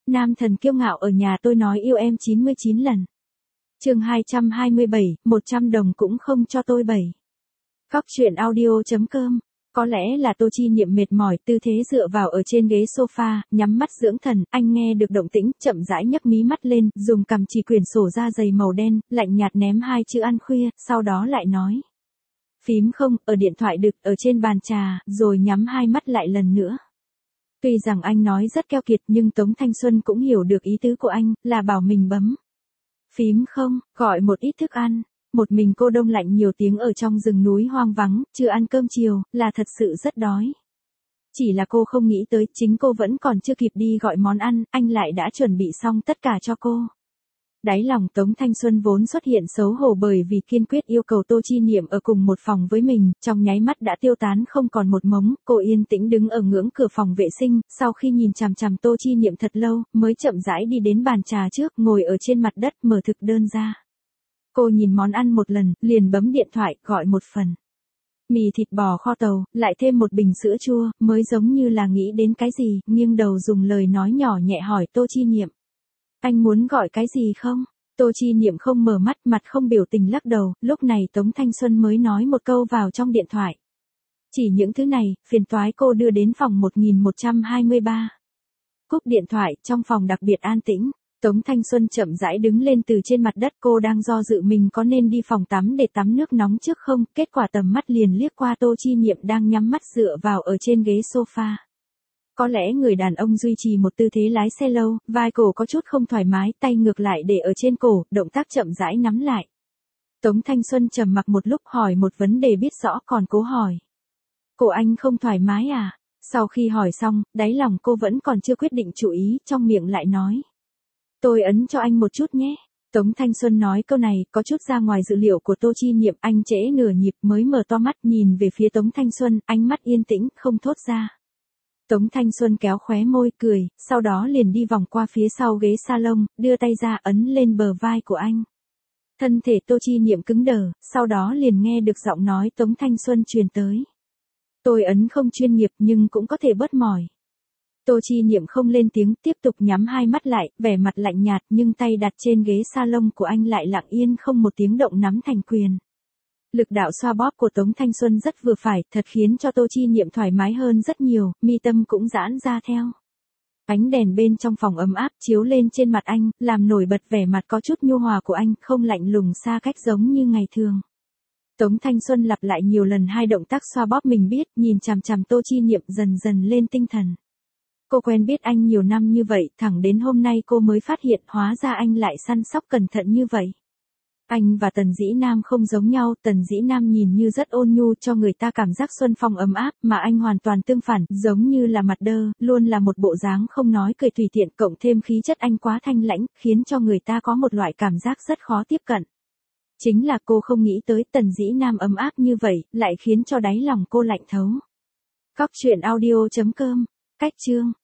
Nam thần kiêu ngạo ở nhà tôi nói yêu em 99 lần. Chương 227, 100 đồng cũng không cho tôi 7. Góc truyện audio.com. Có lẽ là Tô Chi Niệm mệt mỏi, tư thế dựa vào ở trên ghế sofa, nhắm mắt dưỡng thần, anh nghe được động tĩnh, chậm rãi nhấc mí mắt lên, dùng cằm chỉ quyển sổ da dày màu đen, lạnh nhạt ném hai chữ ăn khuya, sau đó lại nói. Phím không, ở điện thoại đực, ở trên bàn trà, rồi nhắm hai mắt lại lần nữa. Tuy rằng anh nói rất keo kiệt nhưng Tống Thanh Xuân cũng hiểu được ý tứ của anh, là bảo mình bấm. Phím không, gọi một ít thức ăn. Một mình cô đông lạnh nhiều tiếng ở trong rừng núi hoang vắng, chưa ăn cơm chiều, là thật sự rất đói. Chỉ là cô không nghĩ tới, chính cô vẫn còn chưa kịp đi gọi món ăn, anh lại đã chuẩn bị xong tất cả cho cô. Đáy lòng Tống Thanh Xuân vốn xuất hiện xấu hổ bởi vì kiên quyết yêu cầu Tô Chi Niệm ở cùng một phòng với mình, trong nháy mắt đã tiêu tán không còn một mống, cô yên tĩnh đứng ở ngưỡng cửa phòng vệ sinh, sau khi nhìn chằm chằm Tô Chi Niệm thật lâu, mới chậm rãi đi đến bàn trà trước, ngồi ở trên mặt đất mở thực đơn ra. Cô nhìn món ăn một lần, liền bấm điện thoại, gọi một phần. Mì thịt bò kho tàu, lại thêm một bình sữa chua, mới giống như là nghĩ đến cái gì, nghiêng đầu dùng lời nói nhỏ nhẹ hỏi Tô Chi Niệm. Anh muốn gọi cái gì không? Tô Chi Niệm không mở mắt, mặt không biểu tình lắc đầu, lúc này Tống Thanh Xuân mới nói một câu vào trong điện thoại. Chỉ những thứ này, phiền toái cô đưa đến phòng 1123. Cúp điện thoại, trong phòng đặc biệt an tĩnh. Tống Thanh Xuân chậm rãi đứng lên từ trên mặt đất, cô đang do dự mình có nên đi phòng tắm để tắm nước nóng trước không, kết quả tầm mắt liền liếc qua Tô Chi Niệm đang nhắm mắt dựa vào ở trên ghế sofa. Có lẽ người đàn ông duy trì một tư thế lái xe lâu, vai cổ có chút không thoải mái, tay ngược lại để ở trên cổ, động tác chậm rãi nắm lại. Tống Thanh Xuân trầm mặc một lúc hỏi một vấn đề biết rõ còn cố hỏi. Cổ anh không thoải mái à? Sau khi hỏi xong, đáy lòng cô vẫn còn chưa quyết định chủ ý, trong miệng lại nói. Tôi ấn cho anh một chút nhé. Tống Thanh Xuân nói câu này, có chút ra ngoài dự liệu của Tô Chi Niệm, anh trễ nửa nhịp mới mở to mắt nhìn về phía Tống Thanh Xuân, ánh mắt yên tĩnh, không thốt ra. Tống Thanh Xuân kéo khóe môi, cười, sau đó liền đi vòng qua phía sau ghế salon, đưa tay ra ấn lên bờ vai của anh. Thân thể Tô Chi Niệm cứng đờ, sau đó liền nghe được giọng nói Tống Thanh Xuân truyền tới. Tôi ấn không chuyên nghiệp nhưng cũng có thể bớt mỏi. Tô Chi Niệm không lên tiếng, tiếp tục nhắm hai mắt lại, vẻ mặt lạnh nhạt nhưng tay đặt trên ghế salon của anh lại lặng yên không một tiếng động nắm thành quyền. Lực đạo xoa bóp của Tống Thanh Xuân rất vừa phải, thật khiến cho Tô Chi Niệm thoải mái hơn rất nhiều, mi tâm cũng giãn ra theo. Ánh đèn bên trong phòng ấm áp chiếu lên trên mặt anh, làm nổi bật vẻ mặt có chút nhu hòa của anh, không lạnh lùng xa cách giống như ngày thường. Tống Thanh Xuân lặp lại nhiều lần hai động tác xoa bóp mình biết, nhìn chằm chằm Tô Chi Niệm dần dần lên tinh thần. Cô quen biết anh nhiều năm như vậy, thẳng đến hôm nay cô mới phát hiện hóa ra anh lại săn sóc cẩn thận như vậy. Anh và Tần Dĩ Nam không giống nhau, Tần Dĩ Nam nhìn như rất ôn nhu cho người ta cảm giác xuân phong ấm áp, mà anh hoàn toàn tương phản, giống như là mặt đơ, luôn là một bộ dáng không nói cười tùy tiện, cộng thêm khí chất anh quá thanh lãnh, khiến cho người ta có một loại cảm giác rất khó tiếp cận. Chính là cô không nghĩ tới Tần Dĩ Nam ấm áp như vậy, lại khiến cho đáy lòng cô lạnh thấu. Góc truyện audio.com, cách chương.